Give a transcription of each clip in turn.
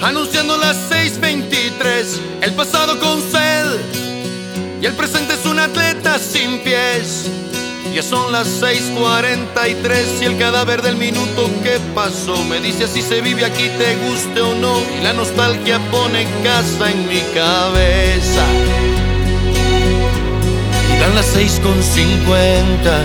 anunciando las 6:23, el pasado con sed y el presente es un atleta sin pies. Ya son las 6:43 y el cadáver del minuto que pasó me dice si se vive aquí, te guste o no, y la nostalgia pone casa en mi cabeza. Y dan las 6:50.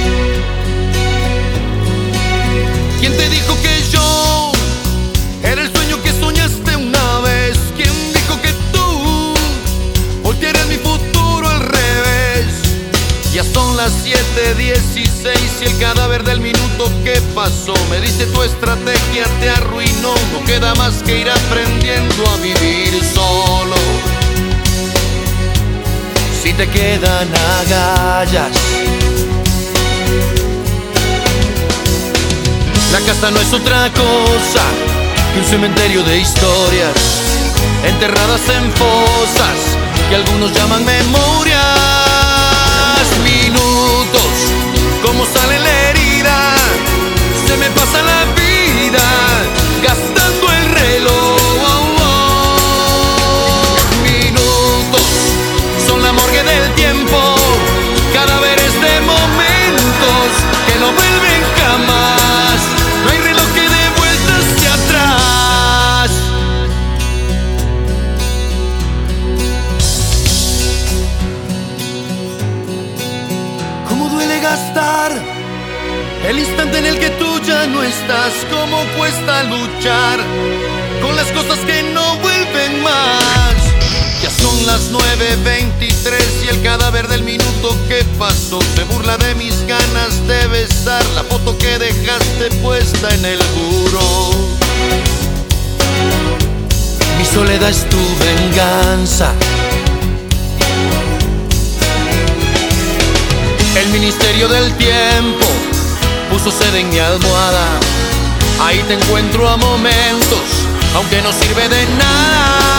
¿Quién te dijo que yo era el sueño que soñaste una vez? ¿Quién dijo que tú voltearías mi futuro al revés? Ya son las 7:16 y el cadáver del minuto que pasó me dice tu estrategia te arruinó. No queda más que ir aprendiendo a vivir solo. Si te quedan agallas, la casa no es otra cosa que un cementerio de historias enterradas en fosas que algunos llaman memorias. Minutos, como sale la herida, se me pasa la vida gastando el reloj. Minutos, son la morgue del tiempo, cadáveres de momentos que no vuelven jamás. No hay reloj que dé vueltas hacia atrás. ¿Cómo duele gastar el instante en el que tú ya no estás? ¿Cómo cuesta luchar con las cosas que no vuelven más? Ya son las 9:23 y el cadáver del minuto que pasó se burla de mis ganas de besar la foto que dejaste puesta en el buró. Mi soledad es tu venganza. El ministerio del tiempo puso sed en mi almohada. Ahí te encuentro a momentos, aunque no sirve de nada.